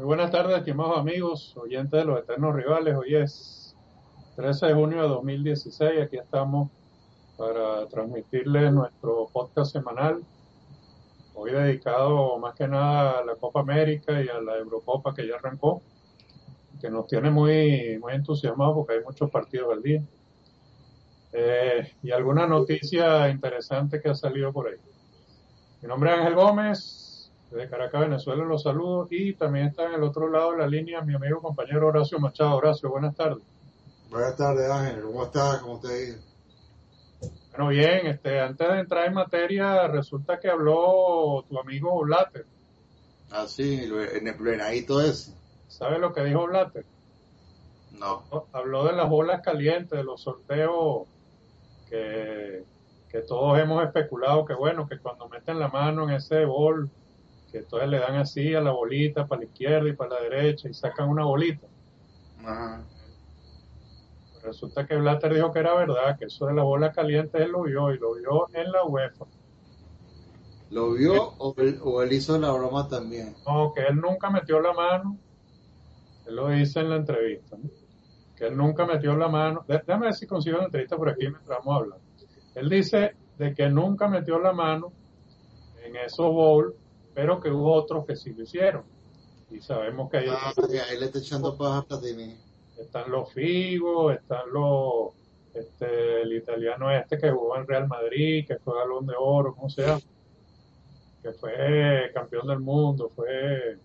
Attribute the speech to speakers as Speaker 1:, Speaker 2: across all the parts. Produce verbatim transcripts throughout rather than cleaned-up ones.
Speaker 1: Muy buenas tardes, estimados amigos, oyentes de los Eternos Rivales. Hoy es trece de junio de dos mil dieciséis. Aquí estamos para transmitirles nuestro podcast semanal. Hoy dedicado más que nada a la Copa América y a la Eurocopa que ya arrancó, que nos tiene muy, muy entusiasmados porque hay muchos partidos al día. Eh, y alguna noticia interesante que ha salido por ahí. Mi nombre es Ángel Gómez, desde Caracas, Venezuela, los saludo, y también está en el otro lado de la línea mi amigo compañero Horacio Machado. Horacio, buenas tardes.
Speaker 2: Buenas tardes, Ángel. ¿Cómo estás? ¿Cómo te ha ido?
Speaker 1: Bueno, bien, este, antes de entrar en materia, resulta que habló tu amigo Blatter.
Speaker 2: Ah, sí, en el plenadito ese.
Speaker 1: ¿Sabe lo que dijo Blatter?
Speaker 2: No.
Speaker 1: Habló de las bolas calientes, de los sorteos que, que todos hemos especulado que bueno, que cuando meten la mano en ese bol, que entonces le dan así a la bolita para la izquierda y para la derecha y sacan una bolita.
Speaker 2: Ajá.
Speaker 1: Resulta que Blatter dijo que era verdad, que eso de la bola caliente él lo vio y lo vio en la UEFA.
Speaker 2: ¿Lo vio o él, o él hizo la broma también?
Speaker 1: No, que él nunca metió la mano, él lo dice en la entrevista, ¿no? Que él nunca metió la mano. Déjame ver si consigo una entrevista por aquí mientras vamos a hablar. Él dice de que nunca metió la mano en esos bowls, pero que hubo otros que sí lo hicieron. Y sabemos que hay
Speaker 2: Ah,
Speaker 1: otros.
Speaker 2: ahí le está echando paja a Platini.
Speaker 1: Están los Figos, están los, este, el italiano este que jugó en Real Madrid, que fue Balón de Oro, ¿cómo se llama? Que fue campeón del mundo, fue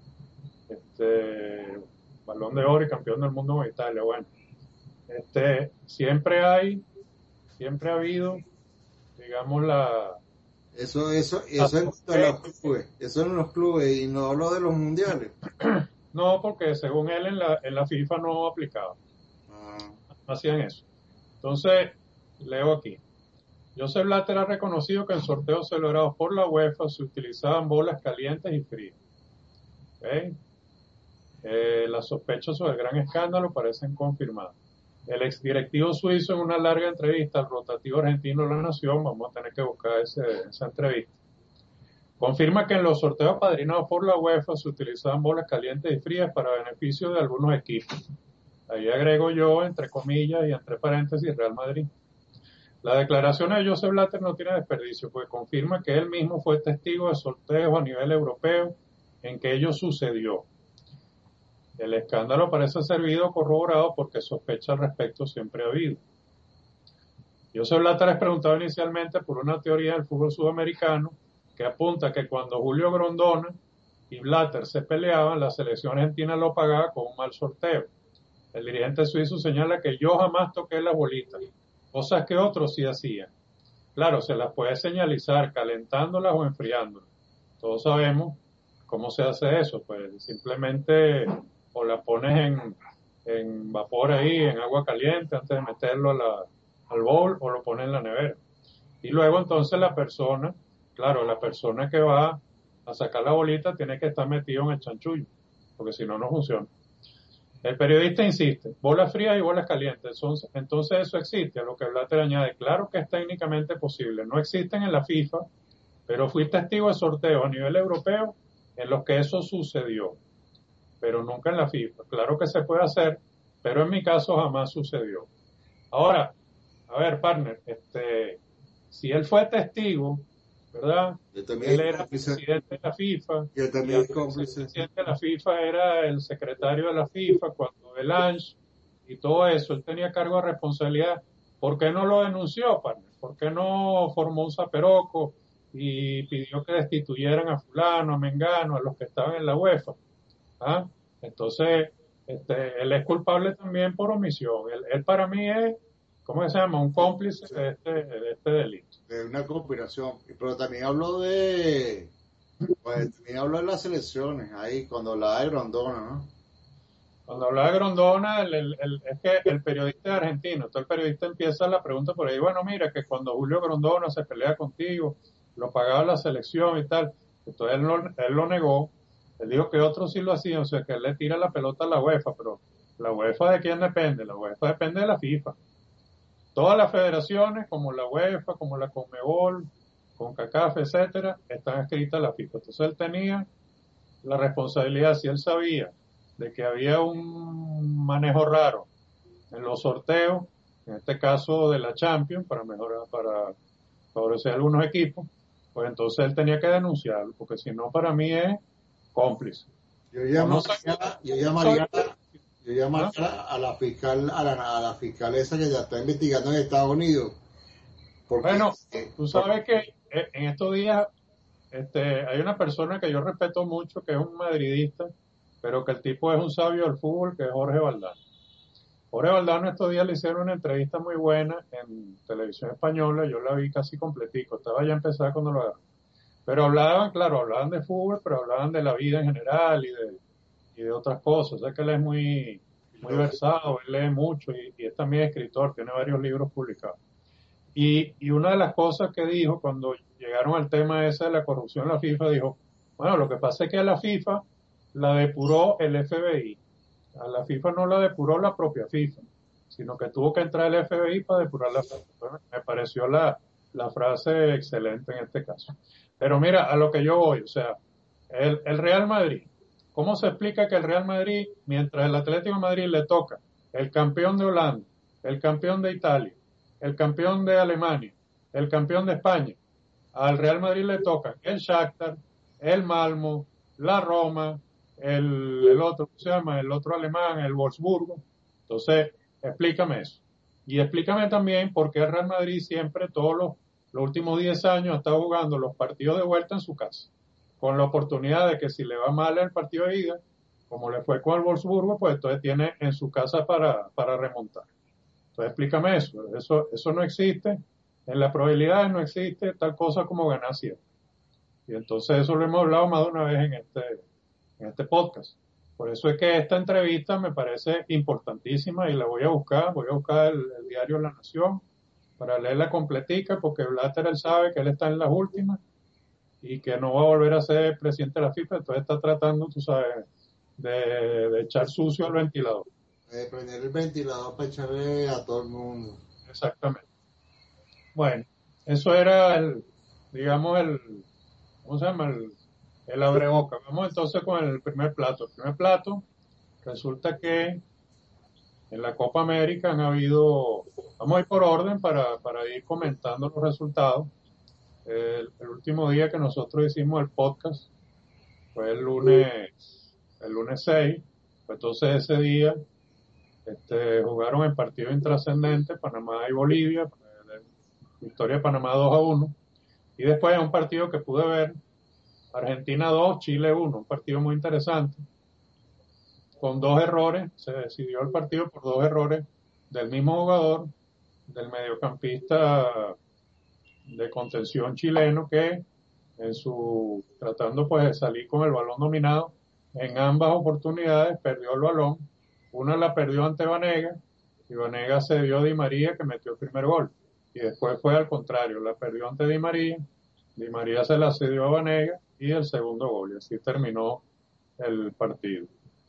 Speaker 1: este Balón de Oro y campeón del mundo con Italia. Bueno, este, siempre hay, siempre ha habido, digamos, la,
Speaker 2: Eso, eso,
Speaker 1: la
Speaker 2: eso en cuanto a los clubes. Eso en los clubes y no hablo de los mundiales.
Speaker 1: no, porque según él en la, en la FIFA no aplicaba,
Speaker 2: Ah,
Speaker 1: no hacían eso. Entonces, leo aquí. Joseph Blatter ha reconocido que en sorteos celebrados por la UEFA se utilizaban bolas calientes y frías. ¿Okay? Eh, las sospechas sobre el gran escándalo parecen confirmadas. El exdirectivo suizo en una larga entrevista al rotativo argentino de La Nación, vamos a tener que buscar ese, esa entrevista, confirma que en los sorteos padrinados por la UEFA se utilizaban bolas calientes y frías para beneficio de algunos equipos. Ahí agrego yo, entre comillas y entre paréntesis, Real Madrid. La declaración de Joseph Blatter no tiene desperdicio, pues confirma que él mismo fue testigo de sorteos a nivel europeo en que ello sucedió. El escándalo parece servido corroborado porque sospecha al respecto siempre ha habido. Joseph Blatter es preguntado inicialmente por una teoría del fútbol sudamericano que apunta que cuando Julio Grondona y Blatter se peleaban, la selección argentina lo pagaba con un mal sorteo. El dirigente suizo señala que yo jamás toqué las bolitas, cosas que otros sí hacían. Claro, se las puede señalizar calentándolas o enfriándolas. Todos sabemos cómo se hace eso, pues simplemente o la pones en, en vapor ahí, en agua caliente antes de meterlo a la, al bowl, o lo pones en la nevera. Y luego entonces la persona, claro, la persona que va a sacar la bolita tiene que estar metido en el chanchullo, porque si no, no funciona. El periodista insiste, bolas frías y bolas calientes, son, entonces eso existe, a lo que Blatter añade, claro que es técnicamente posible, no existen en la FIFA, pero fui testigo de sorteos a nivel europeo en los que eso sucedió, pero nunca en la FIFA. Claro que se puede hacer, pero en mi caso jamás sucedió. Ahora, a ver, partner, este, si él fue testigo, ¿verdad?
Speaker 2: yo
Speaker 1: Y
Speaker 2: también
Speaker 1: él
Speaker 2: es
Speaker 1: era
Speaker 2: cómplice.
Speaker 1: presidente de la FIFA,
Speaker 2: Yo
Speaker 1: y
Speaker 2: también es
Speaker 1: antes de ser
Speaker 2: cómplice.
Speaker 1: presidente de la FIFA era el secretario de la FIFA, cuando Delange y todo eso, él tenía cargo de responsabilidad. ¿Por qué no lo denunció, partner? ¿Por qué no formó un zaperoco y pidió que destituyeran a fulano, a Mengano, a los que estaban en la UEFA? ¿Ah? Entonces, este, él es culpable también por omisión. Él, él para mí es, ¿cómo se llama? Un cómplice de este, de este delito.
Speaker 2: De una conspiración. Pero también hablo de. Pues también hablo de las elecciones. Ahí, cuando la de Grondona, ¿no?
Speaker 1: Cuando habla de Grondona, el, el, el, es que el periodista es argentino. Entonces el periodista empieza la pregunta por ahí, bueno, mira, que cuando Julio Grondona se pelea contigo, lo pagaba la selección y tal. Entonces él lo, él lo negó. Él dijo que otros sí lo hacían, o sea, que él le tira la pelota a la UEFA, pero la UEFA ¿de quién depende? La UEFA depende de la FIFA. Todas las federaciones, como la UEFA, como la Conmebol, CONCACAF, etcétera, están escritas en la FIFA. Entonces él tenía la responsabilidad, si él sabía de que había un manejo raro en los sorteos, en este caso de la Champions, para mejorar, para favorecer a algunos equipos, pues entonces él tenía que denunciarlo, porque si no, para mí es cómplice.
Speaker 2: Yo
Speaker 1: O no
Speaker 2: llamaría,
Speaker 1: sé,
Speaker 2: yo
Speaker 1: no soy,
Speaker 2: llamaría, yo
Speaker 1: ¿ah?
Speaker 2: llamaría a la fiscal, a la, a la fiscal esa que ya está investigando en Estados Unidos, porque,
Speaker 1: Bueno,
Speaker 2: eh,
Speaker 1: tú
Speaker 2: por-
Speaker 1: sabes que eh, en estos días este, hay una persona que yo respeto mucho, que es un madridista, pero que el tipo es un sabio del fútbol, que es Jorge Valdano. Jorge Valdano estos días le hicieron una entrevista muy buena en televisión española, yo la vi casi completico, estaba ya empezada cuando lo agarré. Pero hablaban, claro, hablaban de fútbol, pero hablaban de la vida en general y de, y de otras cosas. O sea que él es muy, muy versado, él lee mucho y, y es también escritor, tiene varios libros publicados. Y, y una de las cosas que dijo cuando llegaron al tema ese de la corrupción en la FIFA, dijo, bueno, lo que pasa es que a la FIFA la depuró el F B I. A la FIFA no la depuró la propia FIFA, sino que tuvo que entrar el F B I para depurar la FIFA. Bueno, me pareció la, la frase excelente en este caso. Pero mira, a lo que yo voy, o sea, el, el Real Madrid, ¿cómo se explica que el Real Madrid, mientras el Atlético de Madrid le toca el campeón de Holanda, el campeón de Italia, el campeón de Alemania, el campeón de España, al Real Madrid le toca el Shakhtar, el Malmo, la Roma, el, el otro, ¿cómo se llama? El otro alemán, el Wolfsburgo? Entonces, explícame eso. Y explícame también por qué el Real Madrid siempre, todos los, los últimos diez años, ha estado jugando los partidos de vuelta en su casa, con la oportunidad de que si le va mal el partido de ida, como le fue con el Wolfsburgo, pues entonces tiene en su casa para, para remontar. Entonces explícame eso. Eso, eso no existe. En las probabilidades no existe tal cosa como ganar siempre. Y entonces eso lo hemos hablado más de una vez en este, en este podcast. Por eso es que esta entrevista me parece importantísima y la voy a buscar. Voy a buscar el, el diario La Nación para leerla completica, porque Blatter él sabe que él está en las últimas y que no va a volver a ser presidente de la FIFA. Entonces está tratando, tú sabes, de, de echar sucio al ventilador.
Speaker 2: eh, prender el ventilador para echarle a todo el mundo.
Speaker 1: Exactamente. Bueno, eso era el, digamos, el, ¿cómo se llama? El, el abreboca. Vamos entonces con el primer plato. El primer plato, resulta que en la Copa América han habido, vamos a ir por orden para, para ir comentando los resultados. El, el último día que nosotros hicimos el podcast fue el lunes, el lunes seis. Pues entonces ese día este, jugaron en partido intrascendente Panamá y Bolivia, victoria de Panamá dos a uno. Y después un partido que pude ver, Argentina dos, Chile uno, un partido muy interesante, con dos errores, se decidió el partido por dos errores del mismo jugador, del mediocampista de contención chileno, que en su, tratando pues de salir con el balón dominado, en ambas oportunidades perdió el balón, una la perdió ante Vanega, y Vanega se dio a Di María que metió el primer gol, y después fue al contrario, la perdió ante Di María, Di María se la cedió a Vanega y el segundo gol, y así terminó el partido.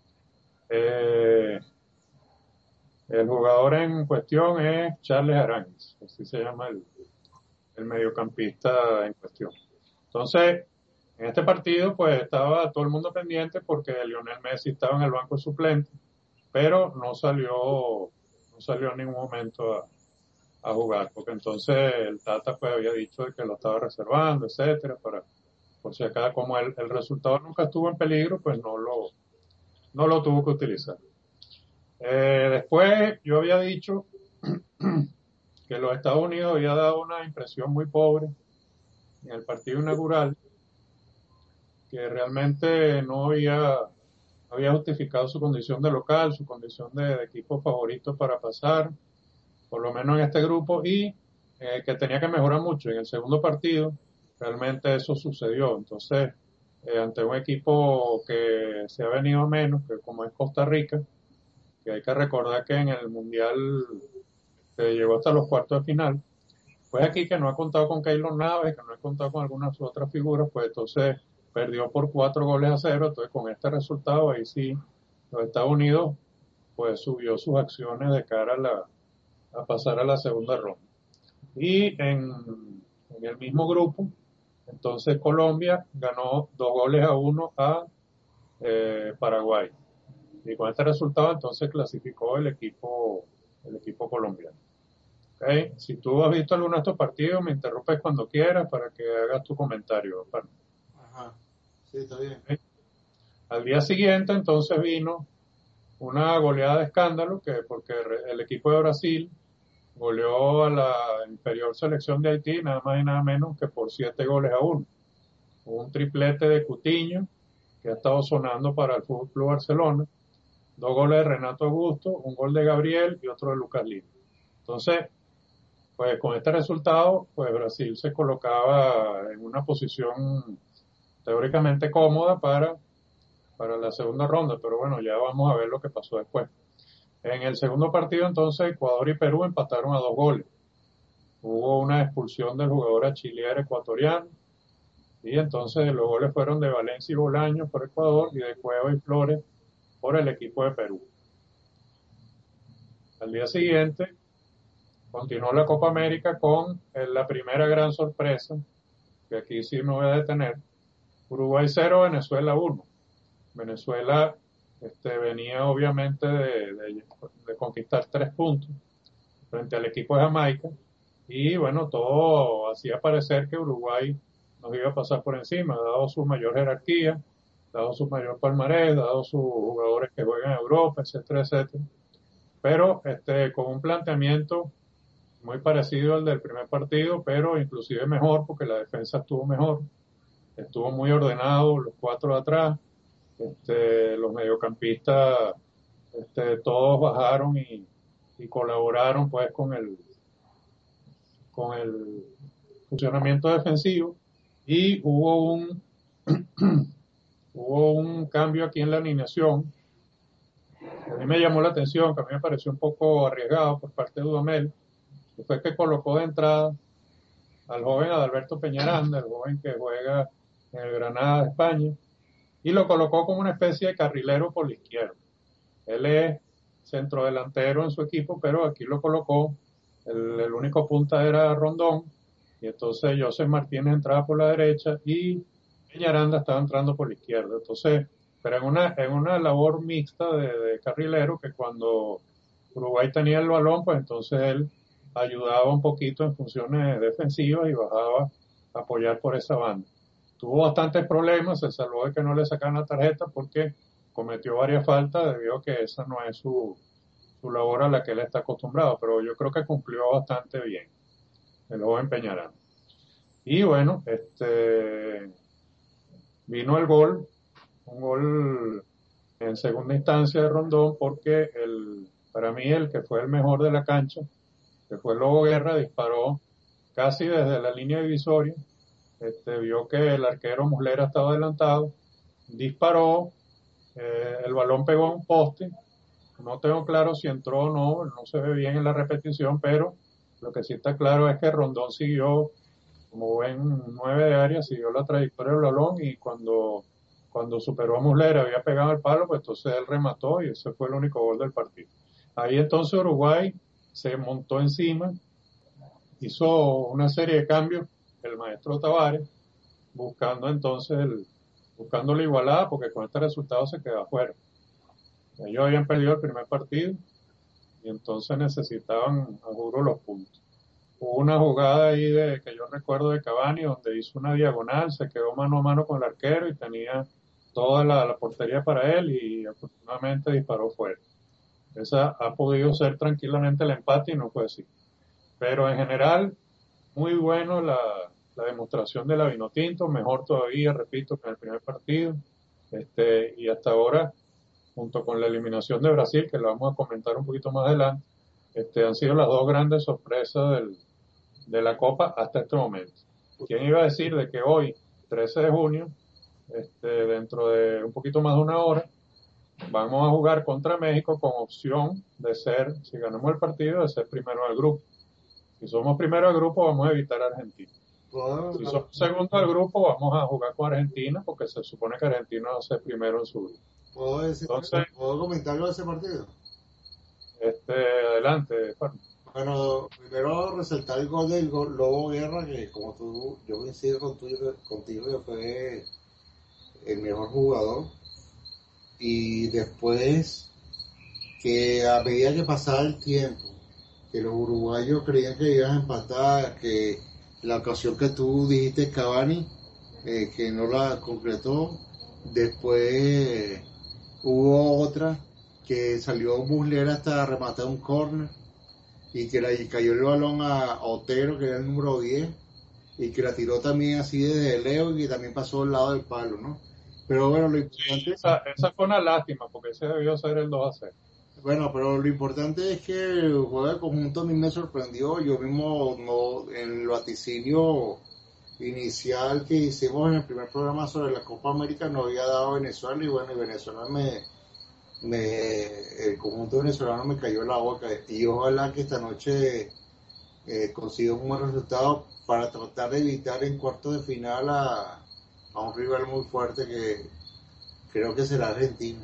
Speaker 1: Eh, el jugador en cuestión es Charles Aranguis, así se llama el, el mediocampista en cuestión. Entonces, en este partido, pues estaba todo el mundo pendiente porque Lionel Messi estaba en el banco suplente, pero no salió, no salió en ningún momento a, a jugar, porque entonces el Tata pues había dicho de que lo estaba reservando, etcétera, para, por si acá, como el, el resultado nunca estuvo en peligro, pues no lo, no lo tuvo que utilizar. Eh, después yo había dicho que los Estados Unidos había dado una impresión muy pobre en el partido inaugural, que realmente no había, había justificado su condición de local, su condición de, de equipo favorito para pasar, por lo menos en este grupo, y eh, que tenía que mejorar mucho. En el segundo partido, realmente eso sucedió. Entonces, eh, ante un equipo que se ha venido menos, que como es Costa Rica, que hay que recordar que en el Mundial que llegó hasta los cuartos de final, pues aquí que no ha contado con Keylor Navas, que no ha contado con algunas otras figuras, pues entonces perdió por cuatro goles a cero. Entonces con este resultado ahí sí los Estados Unidos pues subió sus acciones de cara a, la, a pasar a la segunda ronda. Y en, en el mismo grupo, entonces Colombia ganó dos goles a uno a eh, Paraguay. Y con este resultado entonces clasificó el equipo, el equipo colombiano. ¿Okay? Si tú has visto alguno de estos partidos, me interrumpes cuando quieras para que hagas tu comentario.
Speaker 2: Ajá, sí, está bien.
Speaker 1: ¿Okay? Al día siguiente entonces vino una goleada de escándalo, que porque el equipo de Brasil goleó a la inferior selección de Haití nada más y nada menos que por siete goles a uno. Hubo un triplete de Coutinho, que ha estado sonando para el Fútbol Club Barcelona, dos goles de Renato Augusto, un gol de Gabriel y otro de Lucas Lima. Entonces, pues con este resultado, pues Brasil se colocaba en una posición teóricamente cómoda para, para la segunda ronda, pero bueno, ya vamos a ver lo que pasó después. En el segundo partido, entonces, Ecuador y Perú empataron a dos goles. Hubo una expulsión del jugador achillear ecuatoriano, y entonces los goles fueron de Valencia y Bolaños por Ecuador y de Cueva y Flores por el equipo de Perú. Al día siguiente continuó la Copa América con eh, la primera gran sorpresa, que aquí sí me voy a detener, Uruguay cero, Venezuela uno. Venezuela este, venía obviamente de, de, de conquistar tres puntos frente al equipo de Jamaica, y bueno, todo hacía parecer que Uruguay nos iba a pasar por encima, dado su mayor jerarquía, dado su mayor palmarés, dado sus jugadores que juegan en Europa, etcétera, etcétera. Pero este, con un planteamiento muy parecido al del primer partido, pero inclusive mejor porque la defensa estuvo mejor, estuvo muy ordenado, los cuatro de atrás, este, los mediocampistas, este, todos bajaron y, y colaboraron pues con el con el funcionamiento defensivo, y hubo un hubo un cambio aquí en la alineación que a mí me llamó la atención, que a mí me pareció un poco arriesgado por parte de Dudamel, que fue que colocó de entrada al joven Adalberto Peñaranda, el joven que juega en el Granada de España, y lo colocó como una especie de carrilero por la izquierda. Él es centrodelantero en su equipo, pero aquí lo colocó, el, el único punta era Rondón, y entonces José Martínez entraba por la derecha y Peñaranda estaba entrando por la izquierda. Entonces, pero en una, en una labor mixta de, de carrilero, que cuando Uruguay tenía el balón, pues entonces él ayudaba un poquito en funciones defensivas y bajaba a apoyar por esa banda. Tuvo bastantes problemas, se salvó de que no le sacaran la tarjeta porque cometió varias faltas debido a que esa no es su, su labor a la que él está acostumbrado, pero yo creo que cumplió bastante bien el joven Peñarán. Y bueno, este vino el gol, un gol en segunda instancia de Rondón, porque el, para mí el que fue el mejor de la cancha, que fue Lobo Guerra, disparó casi desde la línea divisoria, este, vio que el arquero Muslera estaba adelantado, disparó, eh, el balón pegó a un poste, no tengo claro si entró o no, no se ve bien en la repetición, pero lo que sí está claro es que Rondón siguió como buen nueve de área, siguió la trayectoria del balón, y cuando, cuando superó a Muslera, había pegado el palo, pues entonces él remató y ese fue el único gol del partido. Ahí entonces Uruguay se montó encima, hizo una serie de cambios, el maestro Tavares, buscando entonces el, buscando la igualada, porque con este resultado se queda afuera. Ellos habían perdido el primer partido y entonces necesitaban, a juro, los puntos. Hubo una jugada ahí de, que yo recuerdo, de Cavani, donde hizo una diagonal, se quedó mano a mano con el arquero y tenía toda la, la portería para él, y afortunadamente disparó fuera. Esa ha podido ser tranquilamente el empate y no fue así. Pero en general, muy bueno la, la demostración de la Vinotinto, mejor todavía, repito, que en el primer partido. Este, y hasta ahora, junto con la eliminación de Brasil, que la vamos a comentar un poquito más adelante, este, han sido las dos grandes sorpresas del, de la Copa hasta este momento. ¿Quién iba a decir de que hoy, trece de junio, este, dentro de un poquito más de una hora, vamos a jugar contra México con opción de ser, si ganamos el partido, de ser primero del grupo? Si somos primero del grupo, vamos a evitar a Argentina. Si somos segundo del grupo, vamos a jugar con Argentina, porque se supone que Argentina va a ser primero en su grupo.
Speaker 2: ¿Puedo, decir, Entonces, ¿puedo comentarlo de ese partido?
Speaker 1: Este, adelante, Juan.
Speaker 2: Bueno, primero resaltar el gol del gol, Lobo Guerra, que como tú, yo coincido contigo, contigo que fue el mejor jugador. y después que a medida que pasaba el tiempo, que los uruguayos creían que iban a empatar, que la ocasión que tú dijiste Cavani, eh, que no la concretó, después hubo otra que salió Muslera hasta rematar un córner y que le cayó el balón a Otero, que era el número diez, y que la tiró también así desde Leo y que también pasó al lado del palo, ¿no? Pero bueno, lo
Speaker 1: Sí,
Speaker 2: importante,
Speaker 1: esa, esa fue una lástima, porque ese debió ser el dos a cero.
Speaker 2: bueno, pero lo importante es que el juego de conjunto a mí me sorprendió. Yo mismo no, en el vaticinio inicial que hicimos en el primer programa sobre la Copa América no había dado Venezuela y bueno, y Venezuela me, me el conjunto venezolano me cayó en la boca y ojalá que esta noche eh, consiga un buen resultado para tratar de evitar en cuartos de final a, a un rival muy fuerte que creo que será Argentina.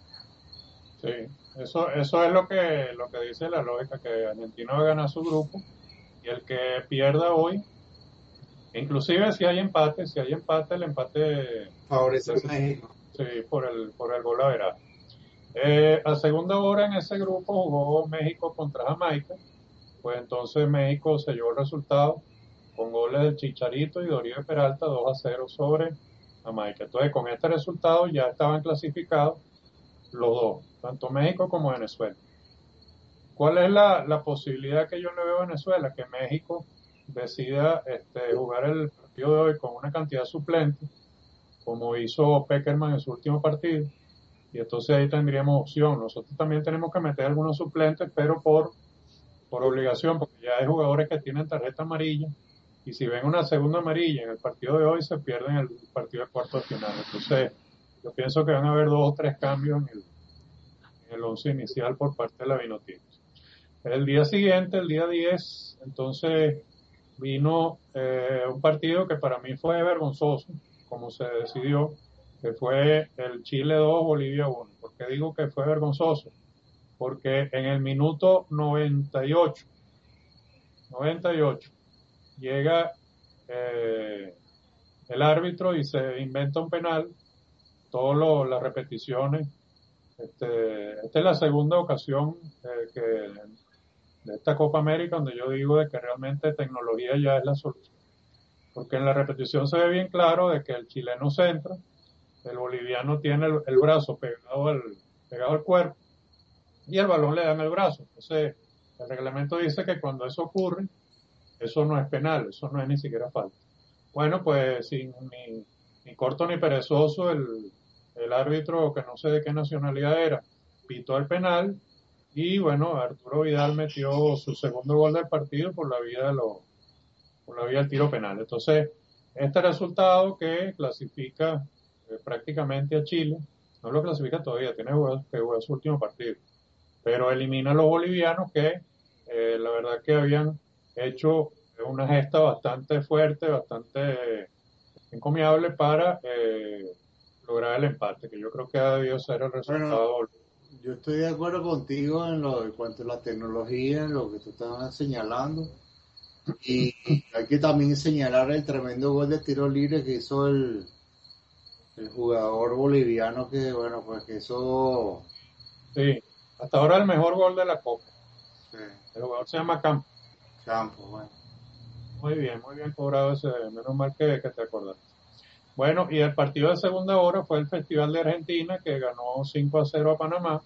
Speaker 1: Sí, eso, eso es lo que, lo que dice la lógica, que Argentina va a ganar su grupo y el que pierda hoy, inclusive si hay empate, si hay empate, el empate
Speaker 2: Favorece a
Speaker 1: des-
Speaker 2: México.
Speaker 1: sí, por el, por el gol average. Eh, a segunda hora en ese grupo jugó México contra Jamaica, pues entonces México selló el resultado con goles del Chicharito y de Oribe Peralta dos a cero sobre Jamaica. Entonces con este resultado ya estaban clasificados los dos, tanto México como Venezuela. ¿Cuál es la, la posibilidad que yo le veo a Venezuela? Que México decida este, jugar el partido de hoy con una cantidad suplente, como hizo Peckerman en su último partido, y entonces ahí tendríamos opción. Nosotros también tenemos que meter algunos suplentes, pero por, por obligación, porque ya hay jugadores que tienen tarjeta amarilla, y si ven una segunda amarilla en el partido de hoy, se pierden el partido de cuarto de final. Entonces, yo pienso que van a haber dos o tres cambios en el, en el once inicial por parte de la Vinotinto. El día siguiente, el día diez, entonces vino eh, un partido que para mí fue vergonzoso, como se decidió, que fue el Chile dos, Bolivia uno. ¿Por qué digo que fue vergonzoso? Porque en el minuto noventa y ocho, noventa y ocho llega eh, el árbitro y se inventa un penal, todas las repeticiones. Este, esta es la segunda ocasión eh, que de esta Copa América donde yo digo de que realmente tecnología ya es la solución. Porque en la repetición se ve bien claro de que el chileno centra, el boliviano tiene el, el brazo pegado al, pegado al cuerpo y el balón le da en el brazo. Entonces, el reglamento dice que cuando eso ocurre, eso no es penal, eso no es ni siquiera falta. Bueno, pues sin ni, ni corto ni perezoso, el, el árbitro, que no sé de qué nacionalidad era, pitó el penal y bueno, Arturo Vidal metió su segundo gol del partido por la vía de los, por la vía del tiro penal. Entonces, este resultado que clasifica eh, prácticamente a Chile, no lo clasifica todavía, tiene que jugar su último partido, pero elimina a los bolivianos que eh, la verdad que habían hecho una gesta bastante fuerte, bastante encomiable para eh, lograr el empate, que yo creo que ha debido ser el
Speaker 2: Bueno,
Speaker 1: resultado.
Speaker 2: yo estoy de acuerdo contigo en lo en cuanto a la tecnología, en lo que tú estabas señalando. Y hay que también señalar el tremendo gol de tiro libre que hizo el, el jugador boliviano, que bueno, pues que eso,
Speaker 1: Sí, hasta ahora el mejor gol de la Copa.
Speaker 2: eh,
Speaker 1: El jugador se llama Campos.
Speaker 2: Campos, bueno.
Speaker 1: Muy bien, muy bien cobrado ese, menos mal que, que te acordaste. Bueno, y el partido de segunda hora fue el Festival de Argentina, que ganó cinco a cero a Panamá.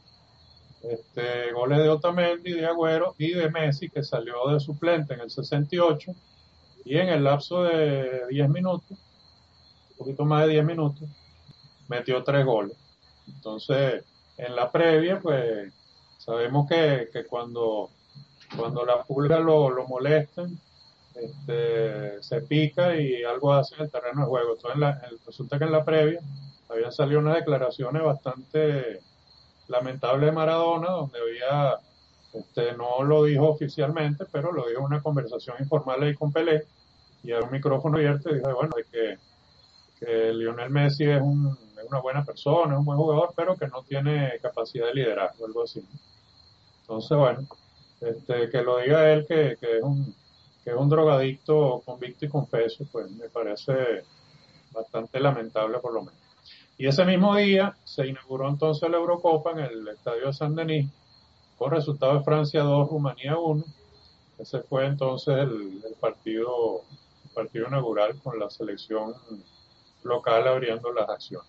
Speaker 1: Este, goles de Otamendi, de Agüero y de Messi, que salió de suplente en el sesenta y ocho, y en el lapso de diez minutos, un poquito más de diez minutos, metió tres goles. Entonces, en la previa, pues sabemos que, que cuando, cuando la pulga lo, lo molestan, este, se pica y algo hace en el terreno de juego. Entonces, en la- en- resulta que en la previa habían salido unas declaraciones bastante lamentables de Maradona, donde había, este, no lo dijo oficialmente, pero lo dijo en una conversación informal ahí con Pelé, y a un micrófono abierto y dijo, bueno, de que, que Lionel Messi es, un, es una buena persona, es un buen jugador, pero que no tiene capacidad de liderazgo, algo así. Entonces, bueno, este, que lo diga él que, que es un que es un drogadicto convicto y confeso, pues me parece bastante lamentable por lo menos. Y ese mismo día se inauguró entonces la Eurocopa en el Estadio de Saint-Denis, con resultado de Francia dos, Rumanía uno. Ese fue entonces el, el partido, el partido inaugural con la selección local abriendo las acciones.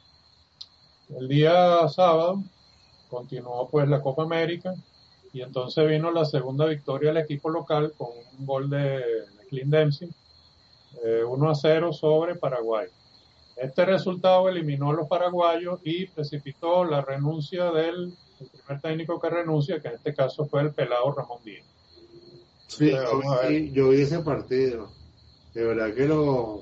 Speaker 1: El día sábado continuó pues la Copa América y entonces vino la segunda victoria del equipo local con un gol de, de Clint Dempsey, eh, uno a cero sobre Paraguay. Este resultado eliminó a los paraguayos y precipitó la renuncia del el primer técnico que renuncia, que en este caso fue el pelado Ramón Díaz.
Speaker 2: Sí,
Speaker 1: Entonces,
Speaker 2: yo
Speaker 1: vamos a ver.
Speaker 2: vi, yo vi ese partido. De verdad que los,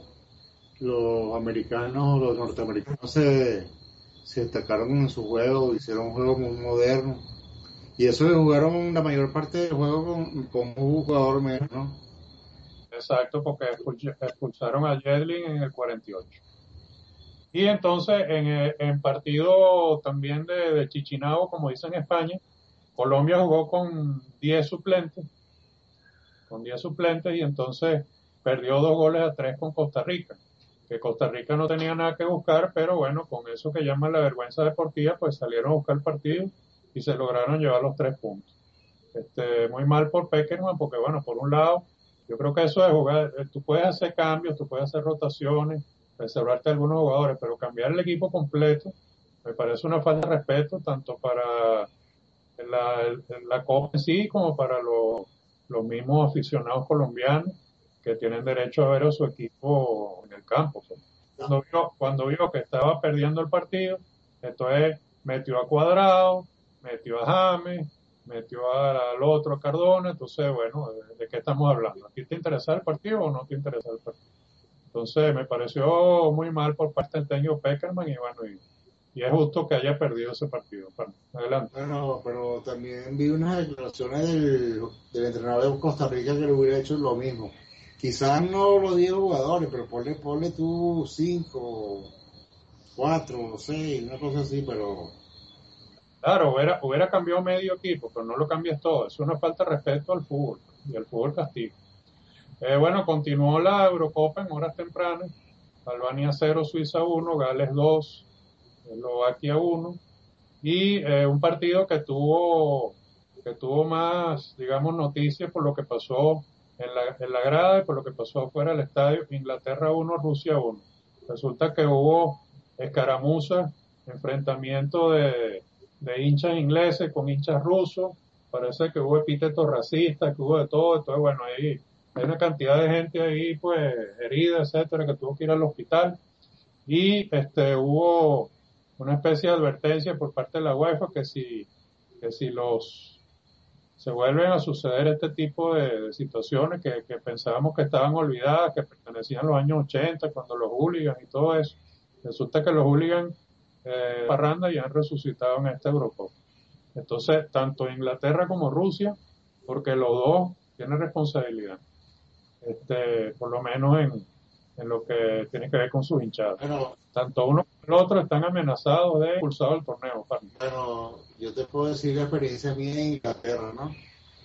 Speaker 2: los americanos, los norteamericanos se, se destacaron en su juego, hicieron un juego muy moderno. Y eso que jugaron la mayor parte del juego con, con un jugador menos, ¿no?
Speaker 1: Exacto, porque expulsaron a Yedlin en el cuarenta y ocho. Y entonces, en, el- en partido también de, de Chichinabo, como dicen en España, Colombia jugó con diez suplentes, con diez suplentes, y entonces perdió dos goles a tres con Costa Rica, que Costa Rica no tenía nada que buscar, pero bueno, con eso que llaman la vergüenza deportiva, pues salieron a buscar el partido y se lograron llevar los tres puntos. Este, muy mal por Peckerman, porque bueno, por un lado, yo creo que eso de jugar, eh, tú puedes hacer cambios, tú puedes hacer rotaciones, reservarte a algunos jugadores, pero cambiar el equipo completo me parece una falta de respeto tanto para la, la Copa en sí como para los, los mismos aficionados colombianos que tienen derecho a ver a su equipo en el campo. Pues. Cuando vio, cuando vio que estaba perdiendo el partido, entonces metió a Cuadrado, metió a James, metió a- al otro, a Cardona. Entonces, bueno, ¿de, de qué estamos hablando? ¿A ti te interesa el partido o no te interesa el partido? Entonces, me pareció muy mal por parte del técnico Peckerman y bueno, y, y es justo que haya perdido ese partido. Bueno, adelante.
Speaker 2: Bueno, pero también vi unas declaraciones del, del entrenador de Costa Rica que le hubiera hecho lo mismo. Quizás no los diez jugadores, pero ponle, ponle tú cinco, cuatro, seis, una cosa así, pero
Speaker 1: Claro, hubiera, hubiera cambiado medio equipo, pero no lo cambias todo. Es una falta de respeto al fútbol y al fútbol castigo. Eh, bueno, continuó la Eurocopa en horas tempranas. Albania cero, Suiza uno, Gales dos, Eslovaquia uno. Y eh, un partido que tuvo, que tuvo más, digamos, noticias por lo que pasó en la, en la grada y por lo que pasó fuera del estadio. Inglaterra uno, Rusia uno. Resulta que hubo escaramuzas, enfrentamiento de, de hinchas ingleses con hinchas rusos. Parece que hubo epítetos racistas, que hubo de todo. Entonces, bueno, ahí hay una cantidad de gente ahí, pues, herida, etcétera, que tuvo que ir al hospital. Y este hubo una especie de advertencia por parte de la UEFA que si, que si los se vuelven a suceder este tipo de, de situaciones que, que pensábamos que estaban olvidadas, que pertenecían a los años ochenta, cuando los hooligans y todo eso, resulta que los hooligans eh, parranda ya han resucitado en esta Eurocopa. Entonces, tanto Inglaterra como Rusia, porque los dos tienen responsabilidad, este, por lo menos en, en lo que tiene que ver con sus hinchadas.
Speaker 2: bueno,
Speaker 1: Tanto uno como el otro están amenazados de expulsar del torneo.
Speaker 2: bueno, yo te puedo decir la experiencia mía en Inglaterra, ¿no?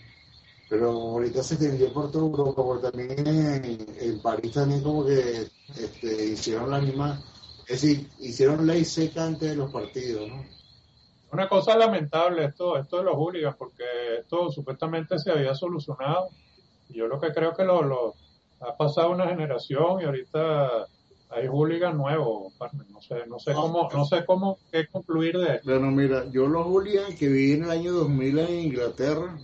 Speaker 2: Pero ahorita se extendió por toda Europa, porque también en, en París también como que este, hicieron la misma, es decir, hicieron ley seca antes de los partidos, ¿no?
Speaker 1: Una cosa lamentable esto, esto de los hooligans, porque esto supuestamente se había solucionado. Y yo lo que creo que lo, lo ha pasado una generación y ahorita hay hooligans nuevos. No sé, no sé
Speaker 2: No,
Speaker 1: cómo, no sé cómo qué concluir de esto.
Speaker 2: bueno, mira, yo los hooligans que viví en el año dos mil en Inglaterra,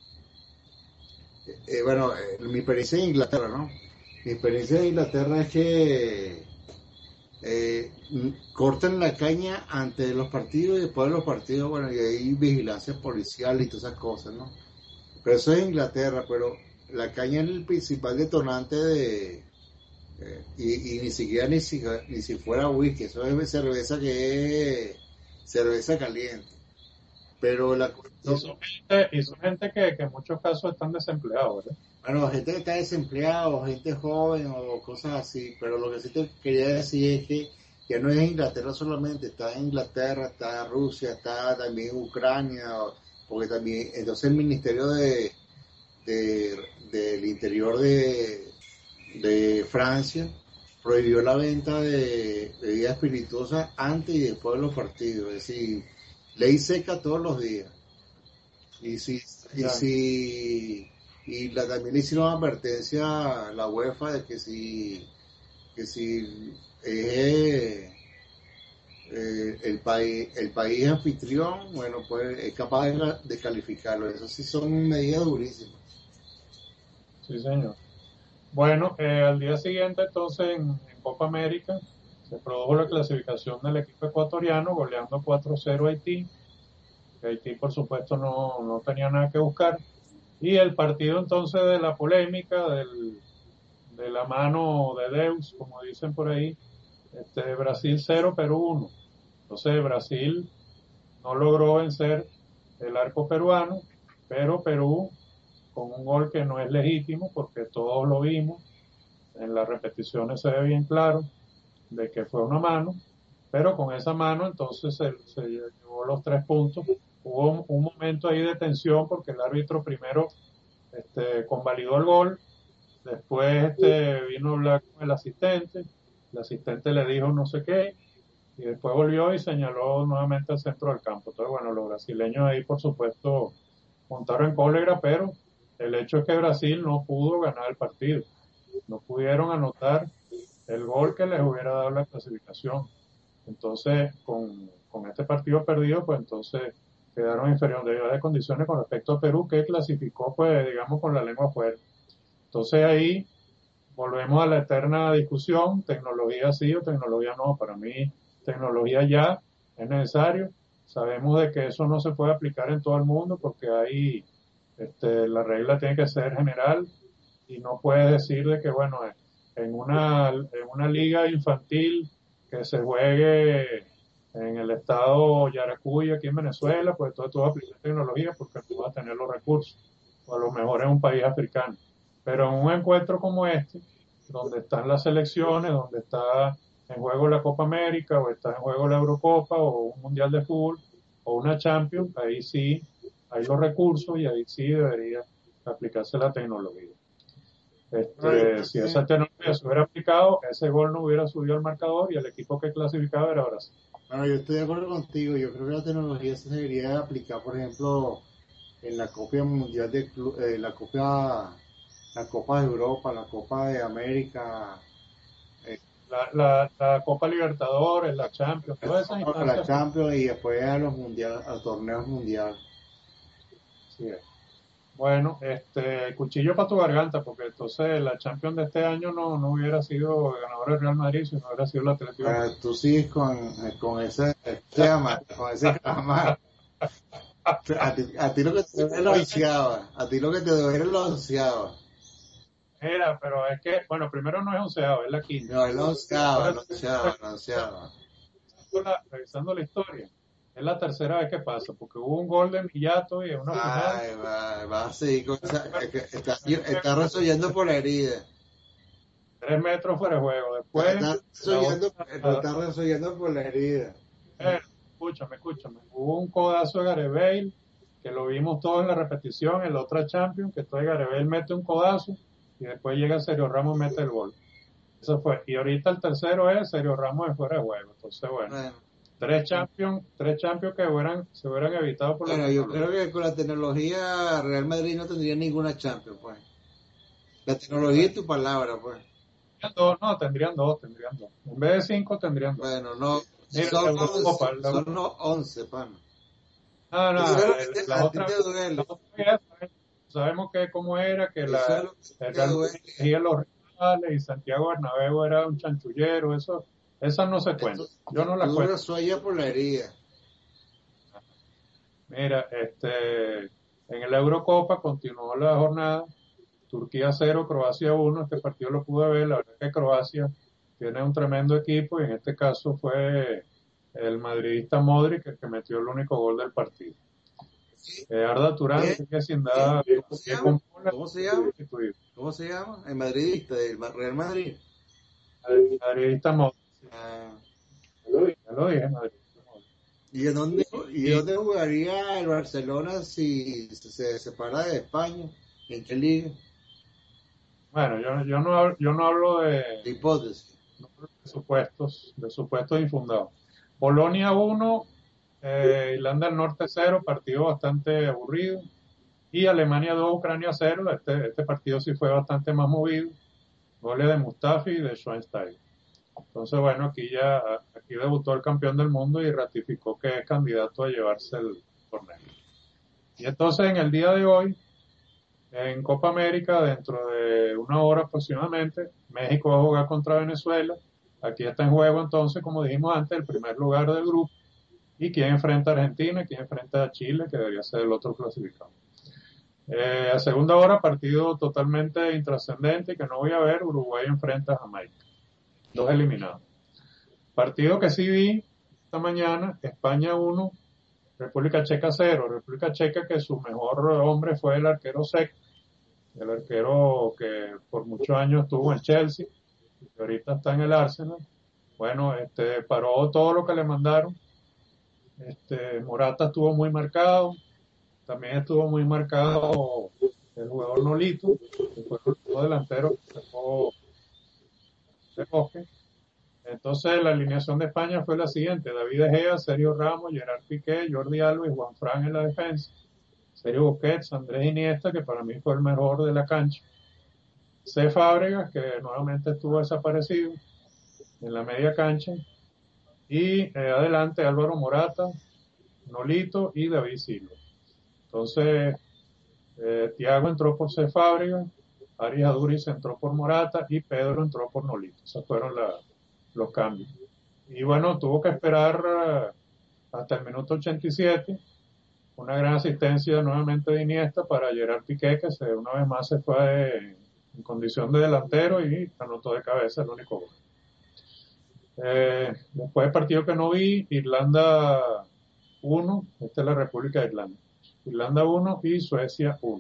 Speaker 2: eh, bueno, eh, mi experiencia en Inglaterra, ¿no? Mi experiencia en Inglaterra es que eh, cortan la caña antes de los partidos y después de los partidos, bueno, y hay vigilancia policial y todas esas cosas, ¿no? Pero eso es Inglaterra, pero la caña es el principal detonante de... eh, y, y ni siquiera ni si, ni si fuera whisky, eso es cerveza que es cerveza caliente. Pero la
Speaker 1: Y
Speaker 2: cuestión,
Speaker 1: son gente, y son gente que, que en muchos casos están desempleados, ¿verdad?
Speaker 2: bueno, gente que está desempleada o gente joven o cosas así, pero lo que sí te quería decir es que ya no es Inglaterra solamente, está en Inglaterra, está Rusia, está también Ucrania, porque también, entonces el Ministerio de, de- del Interior de, de Francia prohibió la venta de bebidas espirituosas antes y después de los partidos, es decir, ley seca todos los días. Y si, y
Speaker 1: Ya.
Speaker 2: si, y la, también le hicieron advertencia a la UEFA de que si, que si eh, eh, el país, el país anfitrión, bueno, pues es capaz de, de calificarlo. Eso sí son medidas durísimas.
Speaker 1: Sí, señor. Bueno, eh, al día siguiente, entonces, en, en Copa América, se produjo la clasificación del equipo ecuatoriano, goleando cuatro cero a Haití. Haití, por supuesto, no, no tenía nada que buscar. Y el partido, entonces, de la polémica, del, de la mano de Deus, como dicen por ahí, este, Brasil cero, Perú uno. Entonces, Brasil no logró vencer el arco peruano, pero Perú, con un gol que no es legítimo, porque todos lo vimos, en las repeticiones se ve bien claro de que fue una mano, pero con esa mano entonces se, se llevó los tres puntos. Hubo un, un momento ahí de tensión porque el árbitro primero este, convalidó el gol, después este, vino a hablar con el asistente, el asistente le dijo no sé qué, y después volvió y señaló nuevamente al centro del campo. Entonces, bueno, los brasileños ahí, por supuesto, montaron en cólera, pero el hecho es que Brasil no pudo ganar el partido. No pudieron anotar el gol que les hubiera dado la clasificación. Entonces, con, con este partido perdido, pues entonces quedaron inferiores de condiciones con respecto a Perú, que clasificó, pues, digamos, con la lengua afuera. Entonces ahí volvemos a la eterna discusión, tecnología sí o tecnología no. Para mí, tecnología ya es necesario. Sabemos de que eso no se puede aplicar en todo el mundo porque ahí este, la regla tiene que ser general y no puedes decir de que, bueno, en una, en una liga infantil que se juegue en el estado Yaracuy, aquí en Venezuela, pues entonces tú vas a aplicar tecnología porque no vas a tener los recursos, o a lo mejor en un país africano. Pero en un encuentro como este, donde están las selecciones, donde está en juego la Copa América, o está en juego la Eurocopa, o un Mundial de Fútbol, o una Champions, ahí sí hay los recursos y ahí sí debería aplicarse la tecnología.
Speaker 2: Bueno, yo
Speaker 1: Este,
Speaker 2: creo
Speaker 1: si
Speaker 2: que,
Speaker 1: esa tecnología se hubiera aplicado, ese gol no hubiera subido al marcador y el equipo que clasificaba era Brasil.
Speaker 2: bueno, yo estoy de acuerdo contigo. Yo creo que la tecnología se debería aplicar, por ejemplo, en la Copa Mundial de Clu- eh, la Copa, la Copa de Europa, la Copa de América, eh,
Speaker 1: La, la, la Copa Libertadores, la Champions,
Speaker 2: la
Speaker 1: todas esas
Speaker 2: Copa de la
Speaker 1: instancias,
Speaker 2: Champions y después a los mundiales, a los torneos mundiales.
Speaker 1: sí es. Bueno, este, cuchillo para tu garganta, porque entonces la Champions de este año no, no hubiera sido el ganador del Real Madrid, sino hubiera sido el Atlético de Madrid.
Speaker 2: Eh, tú sigues con, eh, con ese, se llama, con ese jamás. A ti, a ti lo que te duele lo
Speaker 1: Oye,
Speaker 2: onceaba, a ti lo que te duele lo onceaba.
Speaker 1: era, pero es que, bueno, primero no es onceavo, es la quinta.
Speaker 2: No, él lo onceaba,
Speaker 1: Ahora,
Speaker 2: lo onceaba, lo onceaba.
Speaker 1: revisando la, revisando la historia, es la tercera vez que pasa, porque hubo un gol de Millato y en una final,
Speaker 2: Ay, va, va a seguir con esa, es que está, está resolviendo por la herida.
Speaker 1: tres metros fuera de juego.
Speaker 2: Está,
Speaker 1: Después,
Speaker 2: está
Speaker 1: la
Speaker 2: resolviendo,
Speaker 1: otra,
Speaker 2: lo
Speaker 1: la-
Speaker 2: está resolviendo por la herida.
Speaker 1: eh, escúchame, escúchame, hubo un codazo de Gareth Bale, que lo vimos todos en la repetición, en la otra Champions, que entonces Gareth Bale mete un codazo y después llega Sergio Ramos y mete el gol. Eso fue. Y ahorita el tercero es Sergio Ramos de fuera de juego. Entonces, bueno,
Speaker 2: Bueno,
Speaker 1: tres Champions, tres Champions que hubieran, se hubieran evitado por la
Speaker 2: bueno, yo creo
Speaker 1: tecnología.
Speaker 2: que con la tecnología Real Madrid no tendría ninguna Champions, pues. La tecnología es
Speaker 1: Bueno,
Speaker 2: tu palabra, pues.
Speaker 1: tendrían dos, no, tendrían dos, tendrían dos. En vez de cinco, tendrían dos.
Speaker 2: Bueno, no,
Speaker 1: Mira,
Speaker 2: son
Speaker 1: la
Speaker 2: once,
Speaker 1: Eurocopa, la
Speaker 2: son
Speaker 1: Eurocopa.
Speaker 2: los once, pana.
Speaker 1: No,
Speaker 2: Eso es
Speaker 1: no,
Speaker 2: lo que
Speaker 1: el-
Speaker 2: te-
Speaker 1: las
Speaker 2: a ti
Speaker 1: otras,
Speaker 2: te
Speaker 1: las
Speaker 2: duele.
Speaker 1: otras ya sabemos, sabemos que cómo era, que
Speaker 2: Eso es
Speaker 1: la,
Speaker 2: lo que
Speaker 1: el
Speaker 2: te
Speaker 1: Real
Speaker 2: duele.
Speaker 1: Madrid elegía los rivales y Santiago Bernabéu era un chanchullero, eso, esas no se
Speaker 2: Esto,
Speaker 1: cuentan. Yo no las
Speaker 2: tú
Speaker 1: cuento.
Speaker 2: resuellas por la herida.
Speaker 1: Mira, este, en el Eurocopa continuó la jornada, Turquía cero, Croacia uno, este partido lo pude ver, la verdad es que Croacia tiene un tremendo equipo y en este caso fue el madridista Modric el que metió el único gol del partido. Eh, Arda Turán
Speaker 2: ¿Qué?
Speaker 1: sigue sin
Speaker 2: ¿Qué?
Speaker 1: dar
Speaker 2: ¿Cómo se
Speaker 1: pie
Speaker 2: llama?
Speaker 1: con bola,
Speaker 2: ¿Cómo se llama?
Speaker 1: sustituido.
Speaker 2: ¿Cómo se llama? El madridista del Ma- Real Madrid.
Speaker 1: El madridista Modric, sí,
Speaker 2: Ah,
Speaker 1: ya lo dije, madridista Modric.
Speaker 2: ¿y en dónde, y
Speaker 1: Y
Speaker 2: dónde jugaría el Barcelona si se separa de España? ¿En qué liga?
Speaker 1: bueno, yo, yo, no, hablo- yo no hablo de,
Speaker 2: De hipótesis.
Speaker 1: de supuestos, de supuestos infundados. Polonia uno, eh, Irlanda del Norte cero, partido bastante aburrido. Y Alemania dos, Ucrania cero, este, este partido sí fue bastante más movido. Goles de Mustafi y de Schweinsteiger. Entonces, bueno, aquí ya, aquí debutó el campeón del mundo y ratificó que es candidato a llevarse el torneo. Y entonces, en el día de hoy, en Copa América, dentro de una hora aproximadamente, México va a jugar contra Venezuela. Aquí está en juego entonces, como dijimos antes, el primer lugar del grupo. ¿Y quién enfrenta a Argentina? ¿Quién enfrenta a Chile? Que debería ser el otro clasificado. Eh, a segunda hora, partido totalmente intrascendente que no voy a ver. Uruguay enfrenta a Jamaica. Dos eliminados. Partido que sí vi esta mañana, España uno, República Checa cero. República Checa que su mejor hombre fue el arquero Sek, el arquero que por muchos años estuvo en Chelsea y que ahorita está en el Arsenal. Bueno, este paró todo lo que le mandaron. Este Morata estuvo muy marcado, también estuvo muy marcado el jugador Nolito, que fue el último delantero que sacó de Bosque. Entonces la alineación de España fue la siguiente: David De Gea, Sergio Ramos, Gerard Piqué, Jordi Alba y Juan Fran en la defensa, Sergio Busquets, Andrés Iniesta, que para mí fue el mejor de la cancha, C. Fábregas, que nuevamente estuvo desaparecido en la media cancha, y eh, adelante Álvaro Morata, Nolito y David Silva. Entonces, eh, Thiago entró por C. Fábregas, Arias Aduriz entró por Morata y Pedro entró por Nolito. Esos fueron la, los cambios. Y bueno, tuvo que esperar uh, hasta el minuto ochenta y siete, una gran asistencia nuevamente de Iniesta para Gerard Piqué, que se, una vez más se fue de, en condición de delantero y anotó de cabeza el único gol. Eh, después del partido que no vi, Irlanda uno, esta es la República de Irlanda, Irlanda uno y Suecia uno.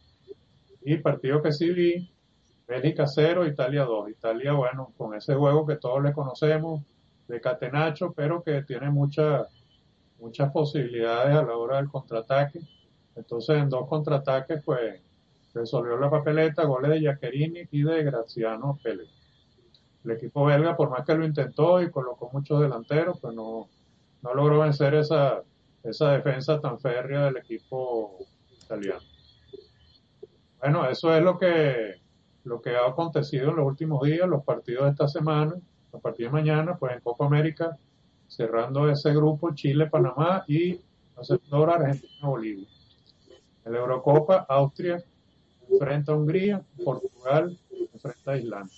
Speaker 1: Y partido que sí vi, Bélgica cero, Italia dos. Italia, bueno, con ese juego que todos le conocemos, de catenacho, pero que tiene mucha, muchas posibilidades a la hora del contraataque. Entonces, en dos contraataques, pues, resolvió la papeleta, goles de Giaccherini y de Graziano Pellè. El equipo belga, por más que lo intentó y colocó muchos delanteros, pues no, no logró vencer esa, esa defensa tan férrea del equipo italiano. Bueno, eso es lo que, lo que ha acontecido en los últimos días, los partidos de esta semana, a partir de mañana, pues en Copa América, cerrando ese grupo, Chile, Panamá y receptor Argentina, Bolivia. En la Eurocopa, Austria enfrenta a Hungría, Portugal enfrenta a Islandia.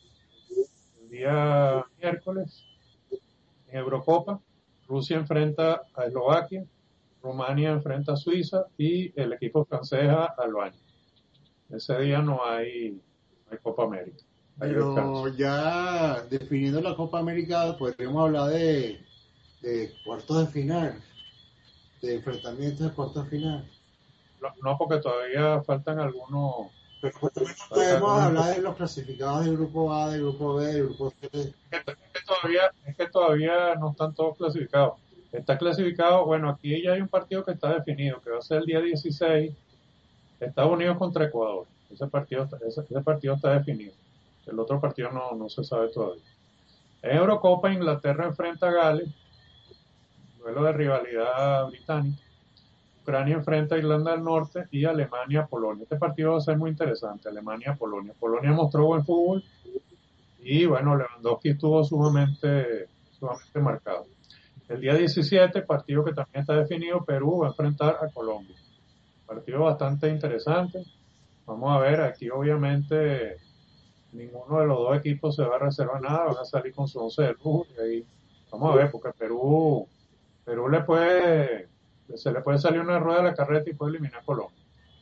Speaker 1: El día miércoles, en Eurocopa, Rusia enfrenta a Eslovaquia, Rumania enfrenta a Suiza y el equipo francés a Albania. Ese día no hay, no hay Copa América. Hay
Speaker 2: Pero
Speaker 1: descanso.
Speaker 2: ya definiendo la Copa América, podríamos hablar de, de cuartos de final, de enfrentamientos de cuartos de final.
Speaker 1: No, no, porque todavía faltan algunos.
Speaker 2: Pero también
Speaker 1: Faltan
Speaker 2: podemos
Speaker 1: algunos
Speaker 2: hablar de los clasificados del grupo A, del grupo B, del grupo C.
Speaker 1: es, que, es, que todavía, es que todavía no están todos clasificados. Está clasificado, bueno, aquí ya hay un partido que está definido, que va a ser el día dieciséis, Estados Unidos contra Ecuador. Ese partido, ese, ese partido está definido. El otro partido no, no se sabe todavía. En Eurocopa, Inglaterra enfrenta a Gales, duelo de rivalidad británica. Ucrania enfrenta a Irlanda del Norte y Alemania a Polonia. Este partido va a ser muy interesante, Alemania a Polonia. Polonia mostró buen fútbol y bueno, Lewandowski estuvo sumamente, sumamente marcado. El día diecisiete, partido que también está definido, Perú va a enfrentar a Colombia. Partido bastante interesante. Vamos a ver, aquí obviamente ninguno de los dos equipos se va a reservar nada, van a salir con su once de lujo y ahí vamos a ver, porque Perú, Perú le puede, se le puede salir una rueda de la carreta y puede eliminar a Colombia.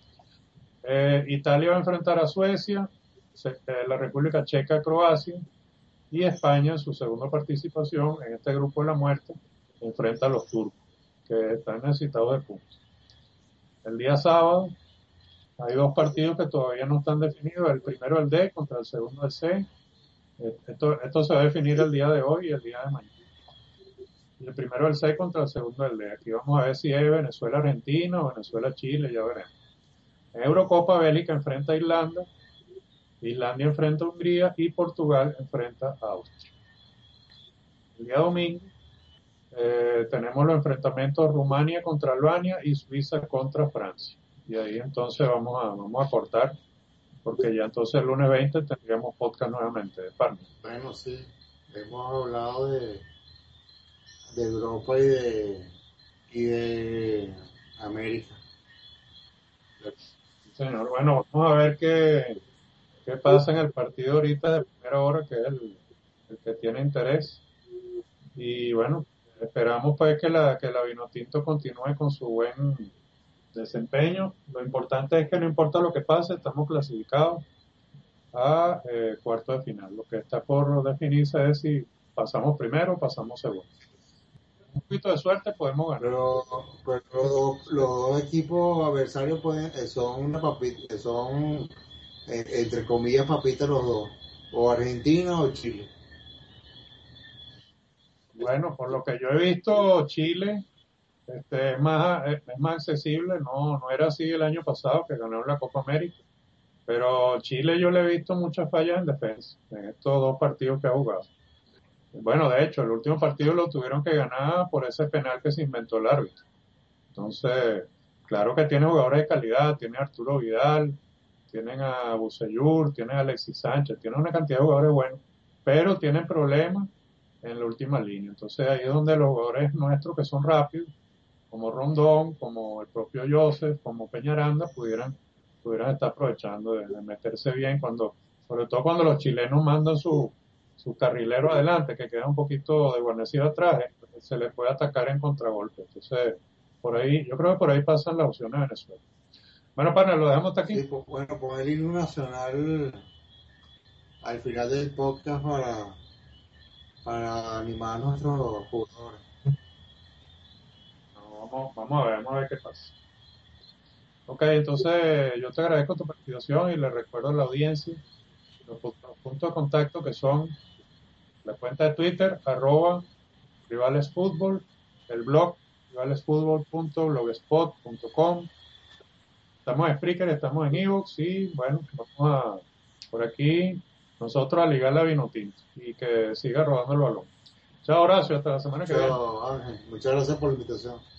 Speaker 1: Eh, Italia va a enfrentar a Suecia, se, eh, la República Checa a Croacia y España en su segunda participación en este grupo de la muerte enfrenta a los turcos, que están necesitados de puntos. El día sábado hay dos partidos que todavía no están definidos, el primero el D contra el segundo el C. Esto, esto se va a definir el día de hoy y el día de mañana. Y el primero el C contra el segundo el D. Aquí vamos a ver si es Venezuela-Argentina o Venezuela-Chile, ya veremos. En Eurocopa, Bélgica enfrenta a Irlanda, Islandia enfrenta a Hungría y Portugal enfrenta a Austria. El día domingo eh, tenemos los enfrentamientos Rumania contra Albania y Suiza contra Francia. Y ahí entonces vamos a, vamos a cortar, porque ya entonces el lunes veinte tendríamos podcast nuevamente de Parma.
Speaker 2: Bueno, sí, hemos hablado de, de Europa y de, y de América.
Speaker 1: Señor, bueno, vamos a ver qué, qué pasa en el partido ahorita de primera hora, que es el, el que tiene interés. Y bueno, esperamos pues que la, que la Vinotinto continúe con su buen desempeño. Lo importante es que no importa lo que pase, estamos clasificados a eh, cuarto de final. Lo que está por definirse es si pasamos primero o pasamos segundo. Un poquito de suerte podemos ganar.
Speaker 2: Pero, pero los, los dos equipos adversarios pueden, eh, son una papita, son eh, entre comillas papitas los dos, o Argentina o Chile.
Speaker 1: Bueno, por lo que yo he visto, Chile este, es más, es, es más accesible. No, no era así el año pasado que ganaron la Copa América. Pero Chile yo le he visto muchas fallas en defensa en estos dos partidos que ha jugado. Bueno, de hecho, el último partido lo tuvieron que ganar por ese penal que se inventó el árbitro. Entonces, claro que tiene jugadores de calidad, tiene a Arturo Vidal, tienen a Bucellur, tienen a Alexis Sánchez, tienen una cantidad de jugadores buenos, pero tienen problemas en la última línea. Entonces ahí es donde los jugadores nuestros que son rápidos, como Rondón, como el propio Joseph, como Peñaranda, pudieran, pudieran estar aprovechando de, de meterse bien cuando, sobre todo cuando los chilenos mandan su, su carrilero adelante, que queda un poquito desguarnecido atrás, eh, se les puede atacar en contragolpe. Entonces, por ahí, yo creo que por ahí pasan las opciones de Venezuela. Bueno, pana, lo dejamos hasta aquí.
Speaker 2: Sí, pues, bueno, pon el himno nacional al final del podcast para, para animar a nuestros jugadores.
Speaker 1: No, vamos, vamos a ver, vamos a ver qué pasa. Ok, entonces yo te agradezco tu participación y le recuerdo a la audiencia los, pu- los puntos de contacto que son la cuenta de Twitter, arroba rivalesfutbol, el blog rivalesfutbol punto blogspot punto com. Estamos en Spreaker, estamos en ebooks y bueno, vamos a por aquí nosotros a ligar la Vinotinto y que siga rodando el balón. Chao Horacio, hasta la semana que viene.
Speaker 2: Chao, Ángel. Muchas gracias por la invitación.